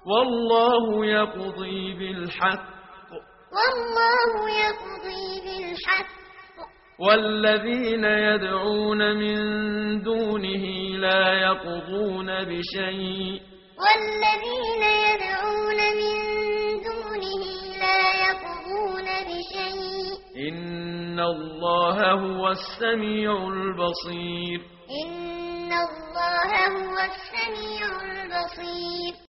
والله يقضي بالحق والله يقضي بالحق والذين يدعون من دونه لا يقضون بشيء والذين يدعون من دونه لا يقضون بشيء إن الله هو السميع البصير إن الله هو السميع البصير